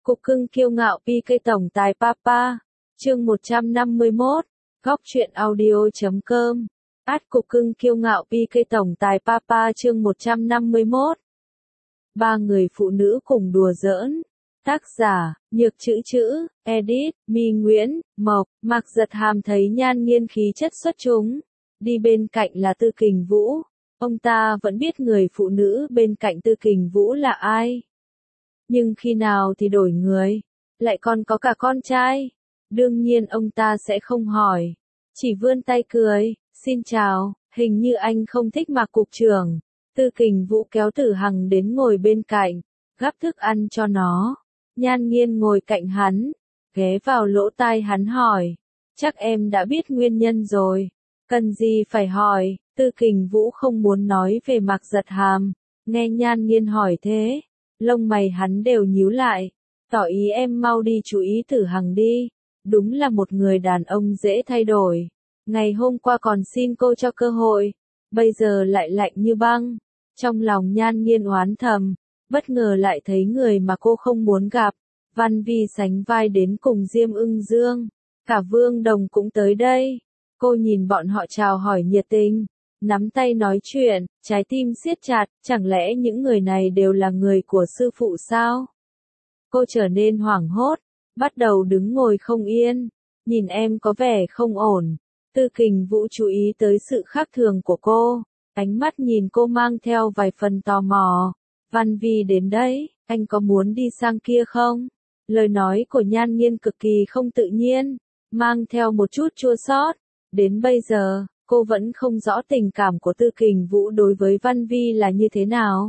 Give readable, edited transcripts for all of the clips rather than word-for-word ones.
Cục cưng kiêu ngạo PK tổng tài Papa. Chương 151. Góc truyện audio.com. Cục cưng kiêu ngạo PK tổng tài Papa chương 151. Ba người phụ nữ cùng đùa giỡn. Tác giả, Nhược Chữ, edit, My Nguyễn, Mộc. Mạc Giật Hàm thấy Nhan Nghiên khí chất xuất chúng. Đi bên cạnh là Tư Kình Vũ. Ông ta vẫn biết người phụ nữ bên cạnh Tư Kình Vũ là ai. Nhưng khi nào thì đổi người, lại còn có cả con trai. Đương nhiên ông ta sẽ không hỏi, chỉ vươn tay cười, xin chào, hình như anh không thích Mạc cục trưởng. Tư Kình Vũ kéo Tử Hằng đến ngồi bên cạnh, gắp thức ăn cho nó. Nhan Nghiên ngồi cạnh hắn, ghé vào lỗ tai hắn hỏi, chắc em đã biết nguyên nhân rồi, cần gì phải hỏi. Tư Kình Vũ không muốn nói về Mạc Giật Hàm, nghe Nhan Nghiên hỏi thế, lông mày hắn đều nhíu lại, tỏ ý em mau đi chú ý Tử Hằng đi, đúng là một người đàn ông dễ thay đổi. Ngày hôm qua còn xin cô cho cơ hội, bây giờ lại lạnh như băng. Trong lòng Nhan Nghiên oán thầm, bất ngờ lại thấy người mà cô không muốn gặp. Văn Vi sánh vai đến cùng Diêm Ưng Dương, cả Vương Đồng cũng tới đây. Cô nhìn bọn họ chào hỏi nhiệt tình, nắm tay nói chuyện, trái tim siết chặt, chẳng lẽ những người này đều là người của sư phụ sao? Cô trở nên hoảng hốt, bắt đầu đứng ngồi không yên, nhìn em có vẻ không ổn. Tư Kình Vũ chú ý tới sự khác thường của cô, ánh mắt nhìn cô mang theo vài phần tò mò. Văn Vi đến đấy, anh có muốn đi sang kia không? Lời nói của Nhan Nghiên cực kỳ không tự nhiên, mang theo một chút chua xót. Đến bây giờ, cô vẫn không rõ tình cảm của Tư Kình Vũ đối với Văn Vi là như thế nào.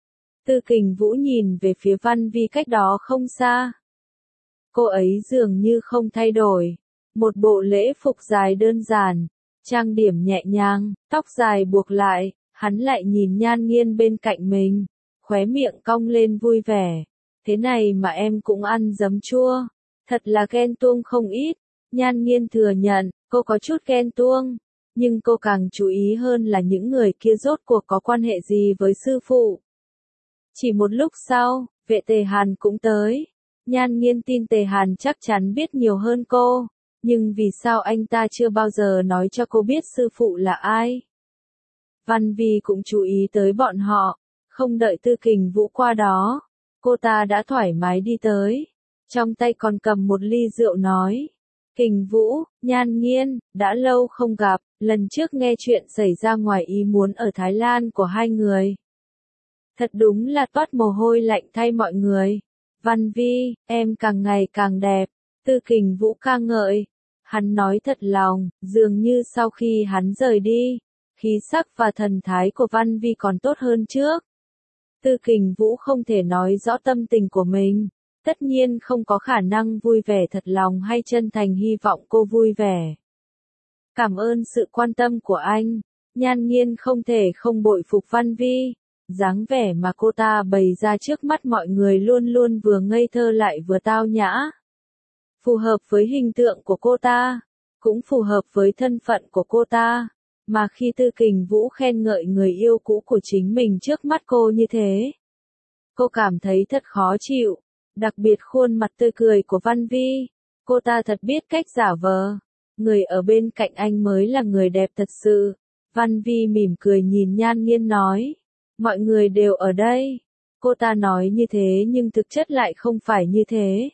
Tư Kình Vũ nhìn về phía Văn Vi cách đó không xa. Cô ấy dường như không thay đổi. Một bộ lễ phục dài đơn giản, trang điểm nhẹ nhàng, tóc dài buộc lại, hắn lại nhìn Nhan Nghiên bên cạnh mình, khóe miệng cong lên vui vẻ. Thế này mà em cũng ăn giấm chua, thật là ghen tuông không ít. Nhan Nghiên thừa nhận, cô có chút ghen tuông, nhưng cô càng chú ý hơn là những người kia rốt cuộc có quan hệ gì với sư phụ. Chỉ một lúc sau, vệ Tề Hàn cũng tới. Nhan Nghiên tin Tề Hàn chắc chắn biết nhiều hơn cô, nhưng vì sao anh ta chưa bao giờ nói cho cô biết sư phụ là ai? Văn Vi cũng chú ý tới bọn họ, không đợi Tư Kình Vũ qua đó, cô ta đã thoải mái đi tới, trong tay còn cầm một ly rượu nói. Kình Vũ, Nhan Nghiên, đã lâu không gặp, lần trước nghe chuyện xảy ra ngoài ý muốn ở Thái Lan của hai người. Thật đúng là toát mồ hôi lạnh thay mọi người. Văn Vi, em càng ngày càng đẹp. Tư Kình Vũ ca ngợi. Hắn nói thật lòng, dường như sau khi hắn rời đi, khí sắc và thần thái của Văn Vi còn tốt hơn trước. Tư Kình Vũ không thể nói rõ tâm tình của mình, tất nhiên không có khả năng vui vẻ thật lòng hay chân thành hy vọng cô vui vẻ. Cảm ơn sự quan tâm của anh. Nhan Nghiên không thể không bội phục Văn Vi, dáng vẻ mà cô ta bày ra trước mắt mọi người luôn luôn vừa ngây thơ lại vừa tao nhã. Phù hợp với hình tượng của cô ta, cũng phù hợp với thân phận của cô ta, mà khi Tư Kình Vũ khen ngợi người yêu cũ của chính mình trước mắt cô như thế, cô cảm thấy thật khó chịu, đặc biệt khuôn mặt tươi cười của Văn Vi, cô ta thật biết cách giả vờ, người ở bên cạnh anh mới là người đẹp thật sự. Văn Vi mỉm cười nhìn Nhan Nghiên nói, mọi người đều ở đây. Cô ta nói như thế nhưng thực chất lại không phải như thế.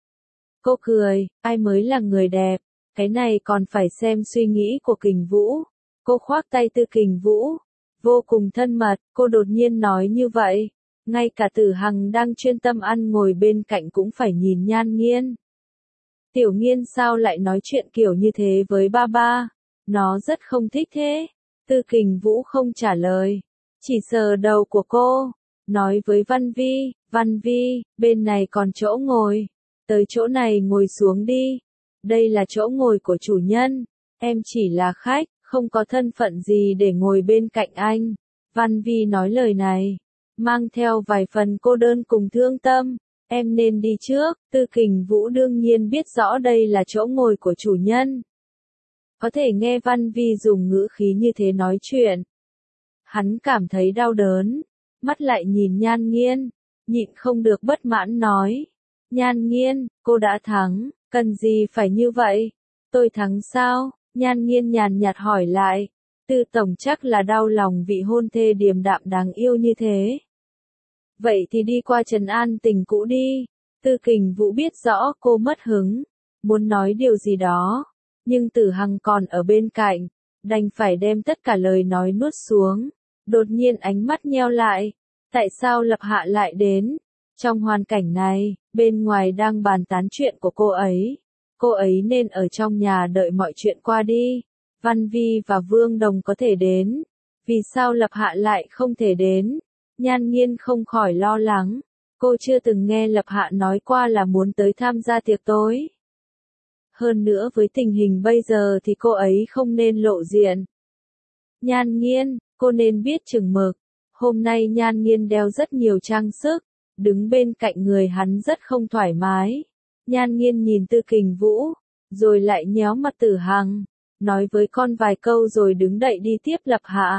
Cô cười, ai mới là người đẹp, cái này còn phải xem suy nghĩ của Kình Vũ. Cô khoác tay Tư Kình Vũ, vô cùng thân mật, cô đột nhiên nói như vậy. Ngay cả Tử Hằng đang chuyên tâm ăn ngồi bên cạnh cũng phải nhìn Nhan Nghiên. Tiểu Nghiên sao lại nói chuyện kiểu như thế với ba ba? Nó rất không thích thế. Tư Kình Vũ không trả lời, chỉ sờ đầu của cô, nói với Văn Vi, bên này còn chỗ ngồi, tới chỗ này ngồi xuống đi, đây là chỗ ngồi của chủ nhân, em chỉ là khách, không có thân phận gì để ngồi bên cạnh anh. Văn Vi nói lời này, mang theo vài phần cô đơn cùng thương tâm, em nên đi trước. Tư Kình Vũ đương nhiên biết rõ đây là chỗ ngồi của chủ nhân. Có thể nghe Văn Vi dùng ngữ khí như thế nói chuyện, hắn cảm thấy đau đớn, mắt lại nhìn Nhan Nghiên, nhịn không được bất mãn nói, Nhan Nghiên, cô đã thắng, cần gì phải như vậy? Tôi thắng sao? Nhan Nghiên nhàn nhạt hỏi lại. Tư tổng chắc là đau lòng vị hôn thê điềm đạm đáng yêu như thế. Vậy thì đi qua trấn an tình cũ đi. Tư Kình Vũ biết rõ cô mất hứng, muốn nói điều gì đó, nhưng Tử Hằng còn ở bên cạnh, đành phải đem tất cả lời nói nuốt xuống. Đột nhiên ánh mắt nheo lại, tại sao Lập Hạ lại đến? Trong hoàn cảnh này, bên ngoài đang bàn tán chuyện của cô ấy nên ở trong nhà đợi mọi chuyện qua đi. Văn Vi và Vương Đồng có thể đến, vì sao Lập Hạ lại không thể đến? Nhan Nghiên không khỏi lo lắng, cô chưa từng nghe Lập Hạ nói qua là muốn tới tham gia tiệc tối. Hơn nữa với tình hình bây giờ thì cô ấy không nên lộ diện. Nhan Nghiên, cô nên biết chừng mực. Hôm nay Nhan Nghiên đeo rất nhiều trang sức, đứng bên cạnh người hắn rất không thoải mái. Nhan Nghiên nhìn Tư Kình Vũ, rồi lại nhéo mặt Tử Hằng, nói với con vài câu rồi đứng dậy đi tiếp Lập Hạ.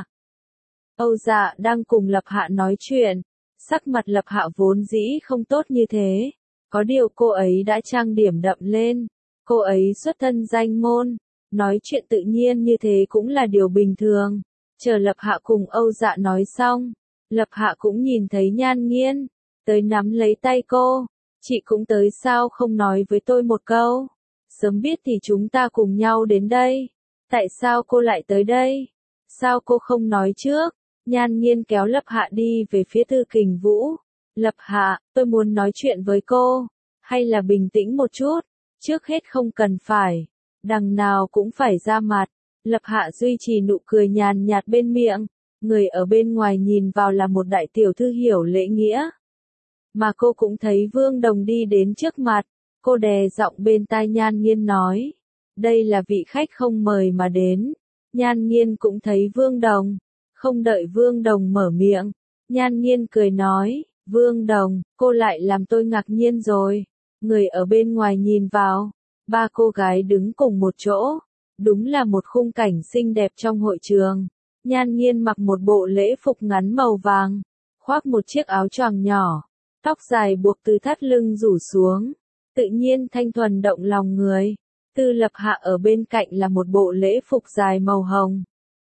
Âu Dạ đang cùng Lập Hạ nói chuyện, sắc mặt Lập Hạ vốn dĩ không tốt như thế, có điều cô ấy đã trang điểm đậm lên, cô ấy xuất thân danh môn, nói chuyện tự nhiên như thế cũng là điều bình thường. Chờ Lập Hạ cùng Âu Dạ nói xong, Lập Hạ cũng nhìn thấy Nhan Nghiên, tới nắm lấy tay cô, chị cũng tới sao không nói với tôi một câu, sớm biết thì chúng ta cùng nhau đến đây, tại sao cô lại tới đây, sao cô không nói trước? Nhan Nghiên kéo Lập Hạ đi về phía Tư Kình Vũ. Lập Hạ, tôi muốn nói chuyện với cô, hay là bình tĩnh một chút, trước hết không cần phải, đằng nào cũng phải ra mặt. Lập Hạ duy trì nụ cười nhàn nhạt bên miệng, người ở bên ngoài nhìn vào là một đại tiểu thư hiểu lễ nghĩa. Mà cô cũng thấy Vương Đồng đi đến trước mặt, cô đè giọng bên tai Nhan Nghiên nói, đây là vị khách không mời mà đến. Nhan Nghiên cũng thấy Vương Đồng. Không đợi Vương Đồng mở miệng, Nhan Nghiên cười nói, Vương Đồng, cô lại làm tôi ngạc nhiên rồi. Người ở bên ngoài nhìn vào, ba cô gái đứng cùng một chỗ, đúng là một khung cảnh xinh đẹp trong hội trường. Nhan Nghiên mặc một bộ lễ phục ngắn màu vàng, khoác một chiếc áo choàng nhỏ, tóc dài buộc từ thắt lưng rủ xuống, tự nhiên thanh thuần động lòng người. Tư Lập Hạ ở bên cạnh là một bộ lễ phục dài màu hồng.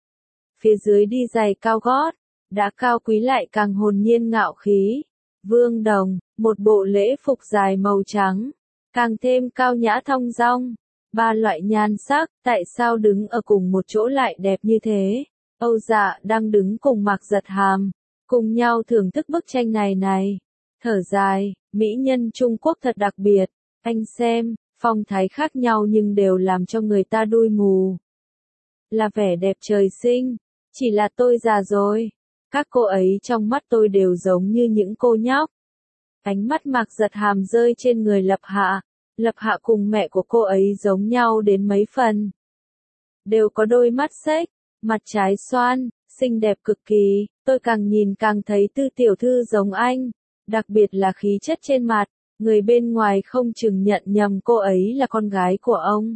Phía dưới đi giày cao gót, đã cao quý lại càng hồn nhiên ngạo khí. Vương Đồng, một bộ lễ phục dài màu trắng, càng thêm cao nhã thong dong. Ba loại nhan sắc, tại sao đứng ở cùng một chỗ lại đẹp như thế? Âu Dạ đang đứng cùng Mạc Giật Hàm, cùng nhau thưởng thức bức tranh này. Thở dài, mỹ nhân Trung Quốc thật đặc biệt, anh xem, phong thái khác nhau nhưng đều làm cho người ta đui mù. Là vẻ đẹp trời sinh. Chỉ là tôi già rồi, các cô ấy trong mắt tôi đều giống như những cô nhóc. Ánh mắt Mạc Giật Hàm rơi trên người Lập Hạ cùng mẹ của cô ấy giống nhau đến mấy phần. Đều có đôi mắt xếch, mặt trái xoan, xinh đẹp cực kỳ, tôi càng nhìn càng thấy Tư tiểu thư giống anh, đặc biệt là khí chất trên mặt, người bên ngoài không chừng nhận nhầm cô ấy là con gái của ông.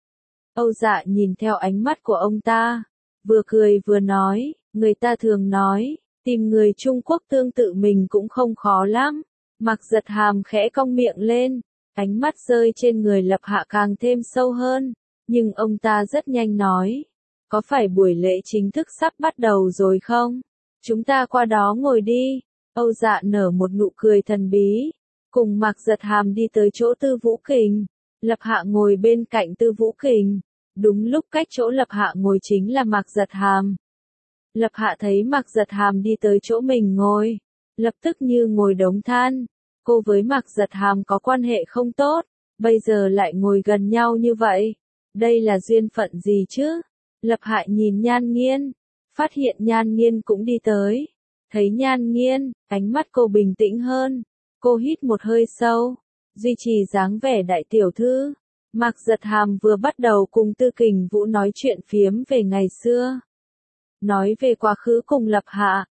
Âu Dạ nhìn theo ánh mắt của ông ta, vừa cười vừa nói, người ta thường nói, tìm người Trung Quốc tương tự mình cũng không khó lắm. Mạc Giật Hàm khẽ cong miệng lên, ánh mắt rơi trên người Lập Hạ càng thêm sâu hơn, nhưng ông ta rất nhanh nói, có phải buổi lễ chính thức sắp bắt đầu rồi không? Chúng ta qua đó ngồi đi. Âu Dạ nở một nụ cười thần bí, cùng Mạc Giật Hàm đi tới chỗ Tư Vũ Kình. Lập Hạ ngồi bên cạnh Tư Vũ Kình. Đúng lúc cách chỗ Lập Hạ ngồi chính là Mạc Giật Hàm. Lập Hạ thấy Mạc Giật Hàm đi tới chỗ mình ngồi, lập tức như ngồi đống than. Cô với Mạc Giật Hàm có quan hệ không tốt, bây giờ lại ngồi gần nhau như vậy. Đây là duyên phận gì chứ? Lập Hạ nhìn Nhan Nghiên, phát hiện Nhan Nghiên cũng đi tới. Thấy Nhan Nghiên, ánh mắt cô bình tĩnh hơn. Cô hít một hơi sâu, duy trì dáng vẻ đại tiểu thư. Mạc Giật Hàm vừa bắt đầu cùng Tư Kình Vũ nói chuyện phiếm về ngày xưa. Nói về quá khứ cùng Lập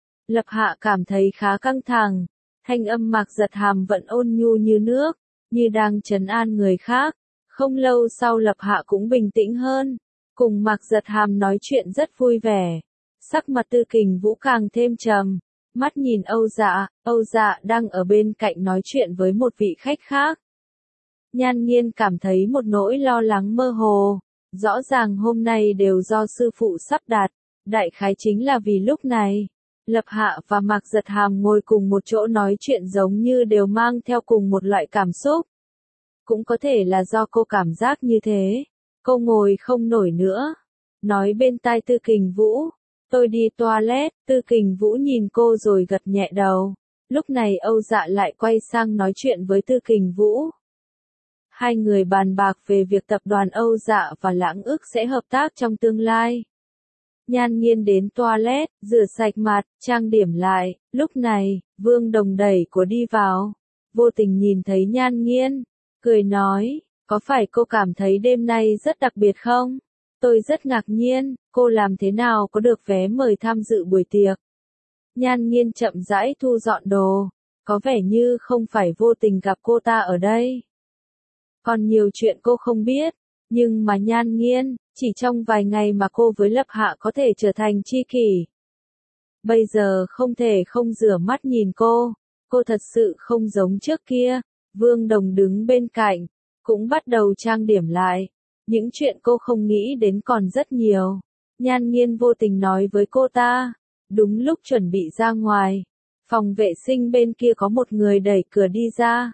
Hạ cảm thấy khá căng thẳng. Thanh âm Mạc Giật Hàm vẫn ôn nhu như nước, như đang trấn an người khác. Không lâu sau Lập Hạ cũng bình tĩnh hơn, cùng Mạc Giật Hàm nói chuyện rất vui vẻ. Sắc mặt Tư Kình Vũ càng thêm trầm, mắt nhìn Âu Dạ đang ở bên cạnh nói chuyện với một vị khách khác. Nhan Nghiên cảm thấy một nỗi lo lắng mơ hồ. Rõ ràng hôm nay đều do sư phụ sắp đặt. Đại khái chính là vì lúc này, Lập Hạ và Mạc Giật Hàm ngồi cùng một chỗ nói chuyện giống như đều mang theo cùng một loại cảm xúc. Cũng có thể là do cô cảm giác như thế. Cô ngồi không nổi nữa. Nói bên tai Tư Kình Vũ. Tôi đi toilet. Tư Kình Vũ nhìn cô rồi gật nhẹ đầu. Lúc này Âu Dạ lại quay sang nói chuyện với Tư Kình Vũ. Hai người bàn bạc về việc tập đoàn Âu Dạ và Lãng Ức sẽ hợp tác trong tương lai. Nhan Nghiên đến toilet, rửa sạch mặt, trang điểm lại. Lúc này, Vương Đồng đẩy cô đi vào. Vô tình nhìn thấy Nhan Nghiên. Cười nói, có phải cô cảm thấy đêm nay rất đặc biệt không? Tôi rất ngạc nhiên, cô làm thế nào có được vé mời tham dự buổi tiệc? Nhan Nghiên chậm rãi thu dọn đồ. Có vẻ như không phải vô tình gặp cô ta ở đây. Còn nhiều chuyện cô không biết. Nhưng mà Nhan Nghiên, chỉ trong vài ngày mà cô với Lập Hạ có thể trở thành tri kỷ. Bây giờ không thể không rửa mắt nhìn cô. Cô thật sự không giống trước kia. Vương Đồng đứng bên cạnh, cũng bắt đầu trang điểm lại. Những chuyện cô không nghĩ đến còn rất nhiều. Nhan Nghiên vô tình nói với cô ta. Đúng lúc chuẩn bị ra ngoài. Phòng vệ sinh bên kia có một người đẩy cửa đi ra.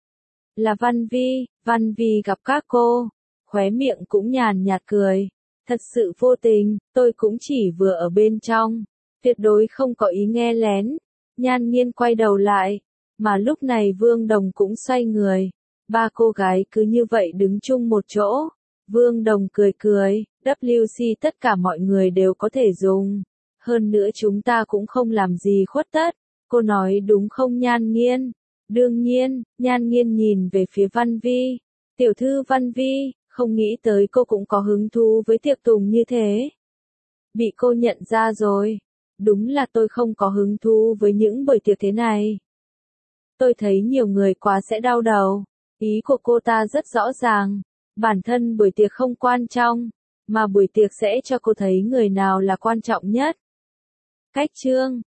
Là Văn Vi gặp các cô. Khóe miệng cũng nhàn nhạt cười. Thật sự vô tình, tôi cũng chỉ vừa ở bên trong. Tuyệt đối không có ý nghe lén. Nhan Nghiên quay đầu lại. Mà lúc này Vương Đồng cũng xoay người. Ba cô gái cứ như vậy đứng chung một chỗ. Vương Đồng cười cười. WC tất cả mọi người đều có thể dùng. Hơn nữa chúng ta cũng không làm gì khuất tất. Cô nói đúng không Nhan Nghiên? Đương nhiên, Nhan Nghiên nhìn về phía Văn Vi. Tiểu thư Văn Vi, không nghĩ tới cô cũng có hứng thú với tiệc tùng như thế. Bị cô nhận ra rồi. Đúng là tôi không có hứng thú với những buổi tiệc thế này. Tôi thấy nhiều người quá sẽ đau đầu. Ý của cô ta rất rõ ràng. Bản thân buổi tiệc không quan trọng, mà buổi tiệc sẽ cho cô thấy người nào là quan trọng nhất. Cách chương